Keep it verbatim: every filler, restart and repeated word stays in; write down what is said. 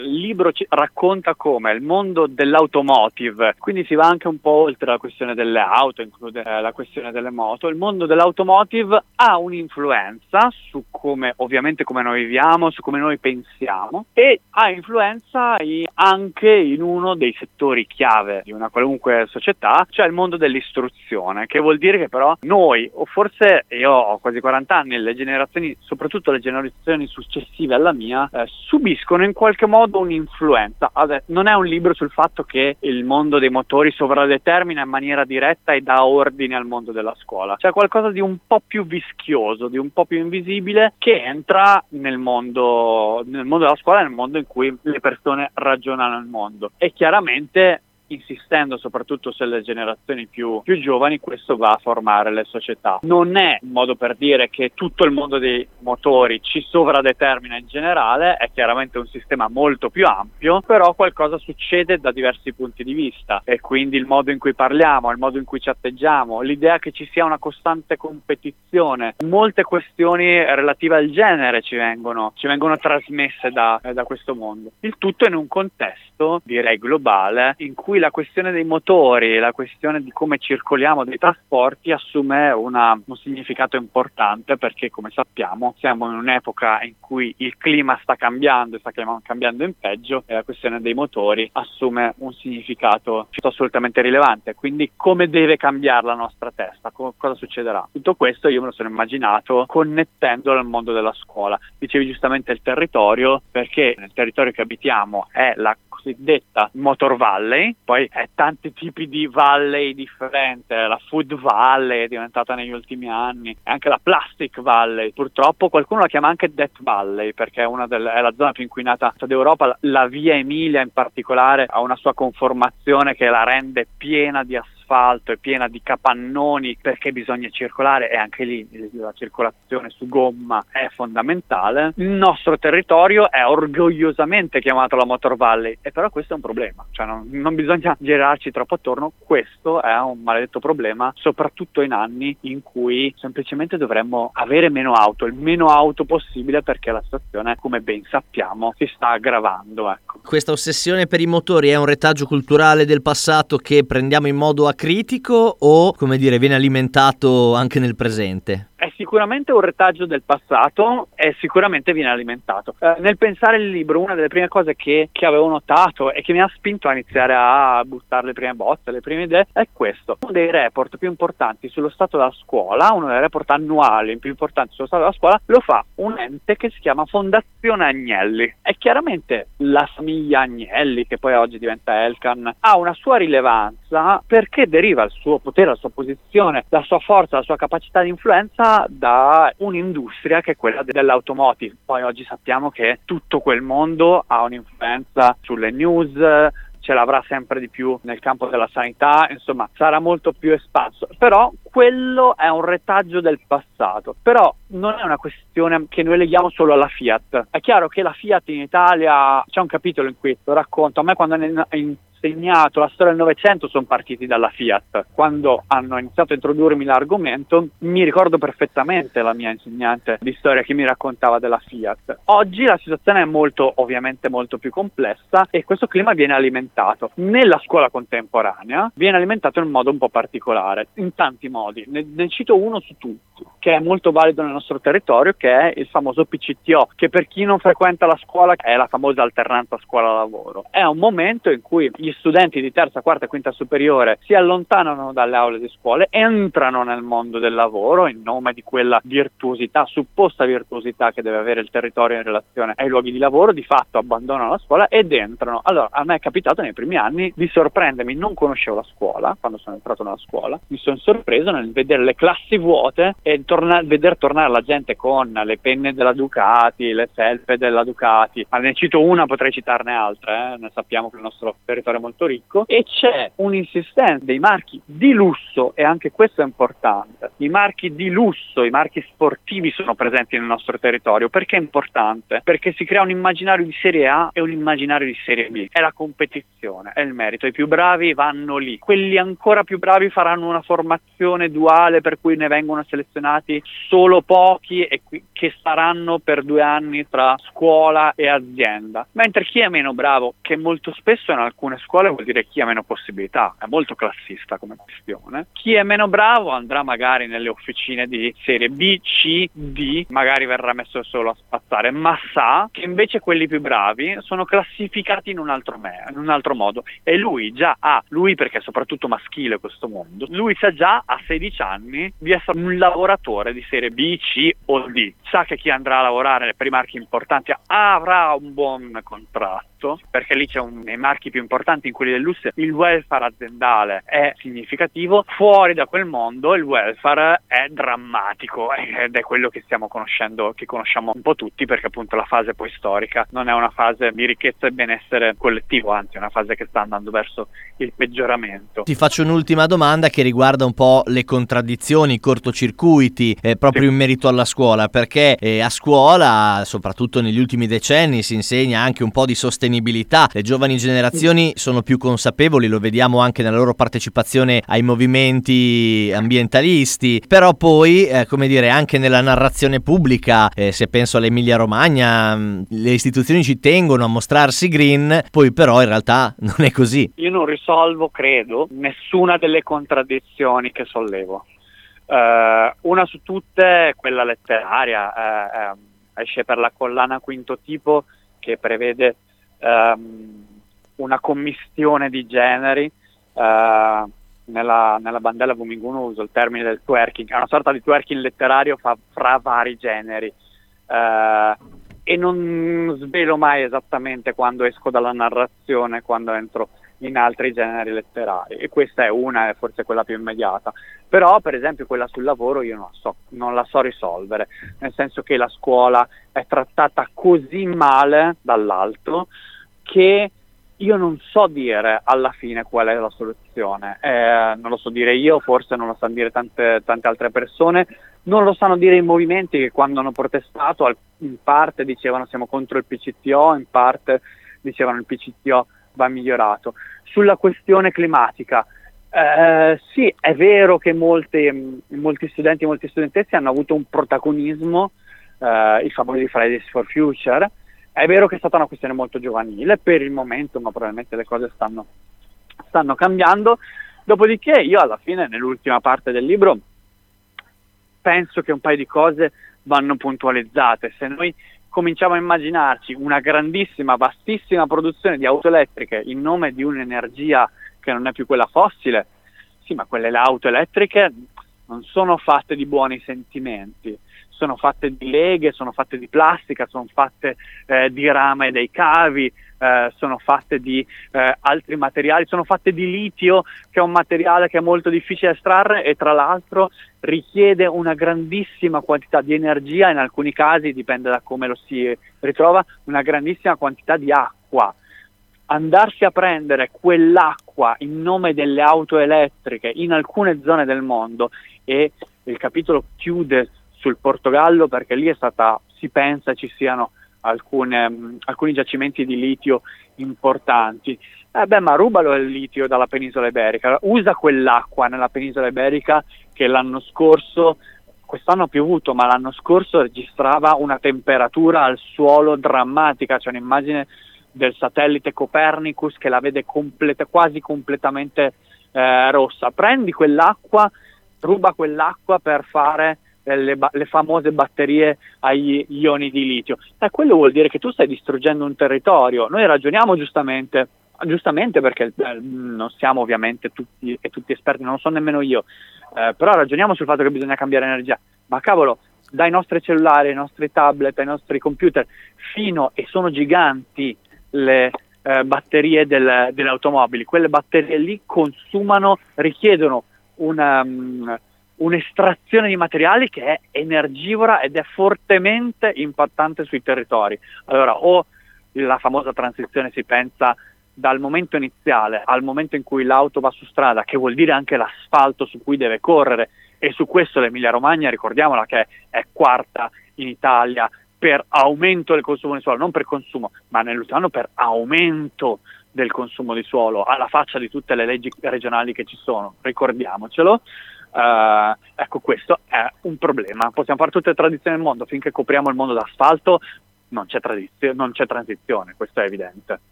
Il libro ci racconta come il mondo dell'automotive, quindi si va anche un po' oltre la questione delle auto, include eh, la questione delle moto. Il mondo dell'automotive ha un'influenza su come, ovviamente, come noi viviamo, su come noi pensiamo, e ha influenza in, anche in uno dei settori chiave di una qualunque società, cioè il mondo dell'istruzione, che vuol dire che però noi, o forse io ho quasi quaranta anni, le generazioni, soprattutto le generazioni successive alla mia, eh, subiscono in qualche modo un'influenza. Adesso, non è un libro sul fatto che il mondo dei motori sovradetermina in maniera diretta e dà ordine al mondo della scuola. C'è qualcosa di un po' più vischioso, di un po' più invisibile, che entra nel mondo, nel mondo della scuola, nel mondo in cui le persone ragionano il mondo. E chiaramente, insistendo soprattutto sulle generazioni più, più giovani, questo va a formare le società. Non è un modo per dire che tutto il mondo dei motori ci sovradetermina in generale, è chiaramente un sistema molto più ampio, però qualcosa succede da diversi punti di vista, e quindi il modo in cui parliamo, il modo in cui ci atteggiamo, l'idea che ci sia una costante competizione, molte questioni relative al genere ci vengono, ci vengono trasmesse da, da questo mondo. Il tutto in un contesto, direi globale, in cui la questione dei motori, la questione di come circoliamo, dei trasporti, assume una, un significato importante, perché, come sappiamo, siamo in un'epoca in cui il clima sta cambiando e sta cambiando in peggio, e la questione dei motori assume un significato assolutamente rilevante. Quindi come deve cambiare la nostra testa? Co- cosa succederà? Tutto questo io me lo sono immaginato connettendolo al mondo della scuola. Dicevi giustamente il territorio, perché nel territorio che abitiamo è la cosiddetta Motor Valley, poi è tanti tipi di valley differenti, la Food Valley è diventata negli ultimi anni, e anche la Plastic Valley, purtroppo qualcuno la chiama anche Death Valley, perché è una delle, è la zona più inquinata d'Europa. La via Emilia in particolare ha una sua conformazione che la rende piena di asfalto e piena di capannoni, perché bisogna circolare, e anche lì la circolazione su gomma è fondamentale. Il nostro territorio è orgogliosamente chiamato la Motor Valley, e però questo è un problema, cioè non, non bisogna girarci troppo attorno. Questo è un maledetto problema, soprattutto in anni in cui semplicemente dovremmo avere meno auto, il meno auto possibile, perché la situazione, come ben sappiamo, si sta aggravando, ecco. Questa ossessione per i motori è un retaggio culturale del passato che prendiamo in modo acritico, o, come dire, viene alimentato anche nel presente? È sicuramente un retaggio del passato, e sicuramente viene alimentato. Eh, nel pensare il libro, una delle prime cose che, che avevo notato e che mi ha spinto a iniziare a buttare le prime bozze, le prime idee, è questo. Uno dei report più importanti sullo stato della scuola, uno dei report annuali più importanti sullo stato della scuola, lo fa un ente che si chiama Fondazione Agnelli. E chiaramente la famiglia Agnelli, che poi oggi diventa Elkann, ha una sua rilevanza, perché deriva il suo potere, la sua posizione, la sua forza, la sua capacità di influenza da un'industria che è quella dell'automotive. Poi oggi sappiamo che tutto quel mondo ha un'influenza sulle news, ce l'avrà sempre di più nel campo della sanità, insomma sarà molto più espanso. Però quello è un retaggio del passato, però non è una questione che noi leghiamo solo alla Fiat. È chiaro che la Fiat in Italia, c'è un capitolo in cui lo racconto. A me, quando è in insegnato la storia del Novecento, sono partiti dalla Fiat. Quando hanno iniziato a introdurmi l'argomento, mi ricordo perfettamente la mia insegnante di storia che mi raccontava della Fiat. Oggi la situazione è molto, ovviamente molto più complessa, e questo clima viene alimentato nella scuola contemporanea, viene alimentato in un modo un po' particolare, in tanti modi. Ne, ne cito uno su tutti, che è molto valido nel nostro territorio, che è il famoso P C T O, che per chi non frequenta la scuola è la famosa alternanza scuola-lavoro. È un momento in cui gli studenti di terza, quarta e quinta superiore si allontanano dalle aule di scuole, entrano nel mondo del lavoro in nome di quella virtuosità, supposta virtuosità che deve avere il territorio in relazione ai luoghi di lavoro. Di fatto abbandonano la scuola ed entrano. Allora, a me è capitato nei primi anni di sorprendermi, non conoscevo la scuola, quando sono entrato nella scuola, mi sono sorpreso nel vedere le classi vuote e torna- vedere tornare la gente con le penne della Ducati, le felpe della Ducati. Ma ne cito una, potrei citarne altre, eh? Ne sappiamo che il nostro territorio molto ricco, e c'è un'insistenza dei marchi di lusso, e anche questo è importante. I marchi di lusso, i marchi sportivi sono presenti nel nostro territorio. Perché è importante? Perché si crea un immaginario di Serie A e un immaginario di Serie B. È la competizione, è il merito. I più bravi vanno lì. Quelli ancora più bravi faranno una formazione duale per cui ne vengono selezionati solo pochi e qui, che staranno per due anni tra scuola e azienda. Mentre chi è meno bravo, che molto spesso in alcune scuole vuol dire chi ha meno possibilità, è molto classista come questione, chi è meno bravo andrà magari nelle officine di serie B, C, D, magari verrà messo solo a spazzare, ma sa che invece quelli più bravi sono classificati in un altro, me- in un altro modo, e lui già ha, lui perché è soprattutto maschile questo mondo, lui sa già a sedici anni di essere un lavoratore di serie B, C o D, sa che chi andrà a lavorare per i marchi importanti avrà un buon contratto, perché lì c'è un, nei marchi più importanti, in quelli del lusso, il welfare aziendale è significativo. Fuori da quel mondo il welfare è drammatico ed è quello che stiamo conoscendo, che conosciamo un po' tutti, perché appunto la fase poi storica non è una fase di ricchezza e benessere collettivo, anzi è una fase che sta andando verso il peggioramento. Ti faccio un'ultima domanda che riguarda un po' le contraddizioni, i cortocircuiti, eh, proprio sì. in merito alla scuola, perché eh, a scuola, soprattutto negli ultimi decenni, si insegna anche un po' di sostenibilità. Le giovani generazioni sono più consapevoli, lo vediamo anche nella loro partecipazione ai movimenti ambientalisti, però poi, eh, come dire, anche nella narrazione pubblica, eh, se penso all'Emilia Romagna, mh, le istituzioni ci tengono a mostrarsi green, poi però in realtà non è così. Io non risolvo, credo, nessuna delle contraddizioni che sollevo. Uh, una su tutte è quella letteraria, uh, um, esce per la collana Quinto Tipo, che prevede um, una commistione di generi. Uh, nella, nella Bandella Vominguno uso il termine del twerking, è una sorta di twerking letterario fa, fra vari generi, uh, e non svelo mai esattamente quando esco dalla narrazione, quando entro in altri generi letterari, e questa è una, è forse quella più immediata. Però per esempio quella sul lavoro io non la so, non la so risolvere, nel senso che la scuola è trattata così male dall'alto che io non so dire alla fine qual è la soluzione. Eh, non lo so dire io, forse non lo sanno dire tante, tante altre persone, non lo sanno dire i movimenti che quando hanno protestato in parte dicevano siamo contro il P C T O, in parte dicevano il P C T O va migliorato. Sulla questione climatica, eh, sì, è vero che molti, molti studenti e molte studentesse hanno avuto un protagonismo, eh, i famosi Fridays for Future. È vero che è stata una questione molto giovanile per il momento, ma probabilmente le cose stanno, stanno cambiando. Dopodiché io alla fine, nell'ultima parte del libro, penso che un paio di cose vanno puntualizzate. Se noi cominciamo a immaginarci una grandissima, vastissima produzione di auto elettriche in nome di un'energia che non è più quella fossile, sì, ma quelle le auto elettriche non sono fatte di buoni sentimenti, sono fatte di leghe, sono fatte di plastica, sono fatte eh, di rame dei cavi, eh, sono fatte di eh, altri materiali, sono fatte di litio, che è un materiale che è molto difficile da estrarre e tra l'altro richiede una grandissima quantità di energia, in alcuni casi, dipende da come lo si ritrova, una grandissima quantità di acqua. Andarsi a prendere quell'acqua in nome delle auto elettriche in alcune zone del mondo, e il capitolo chiude sul Portogallo perché lì è stata, si pensa ci siano alcune, mh, alcuni giacimenti di litio importanti. Eh beh, ma rubalo il litio dalla penisola iberica, usa quell'acqua nella penisola iberica che l'anno scorso, quest'anno ha piovuto, ma l'anno scorso registrava una temperatura al suolo drammatica. C'è un'immagine del satellite Copernicus che la vede completa, quasi completamente eh, rossa. Prendi quell'acqua, ruba quell'acqua per fare le, le famose batterie agli ioni di litio. E quello vuol dire che tu stai distruggendo un territorio. Noi ragioniamo giustamente, giustamente perché eh, non siamo ovviamente tutti e tutti esperti, non lo so nemmeno io, eh, però ragioniamo sul fatto che bisogna cambiare energia. Ma cavolo, dai nostri cellulari, ai nostri tablet, ai nostri computer, fino, e sono giganti le eh, batterie del, delle automobili, quelle batterie lì consumano, richiedono una, um, un'estrazione di materiali che è energivora ed è fortemente impattante sui territori. Allora, o la famosa transizione si pensa dal momento iniziale al momento in cui l'auto va su strada, che vuol dire anche l'asfalto su cui deve correre, e su questo l'Emilia Romagna, ricordiamola, che è quarta in Italia per aumento del consumo di suolo, non per consumo, ma nell'ultimo anno per aumento del consumo di suolo, alla faccia di tutte le leggi regionali che ci sono, ricordiamocelo. Uh, ecco, questo è un problema. Possiamo fare tutte le tradizioni del mondo, finché copriamo il mondo d'asfalto non c'è tradizio- non c'è transizione, questo è evidente.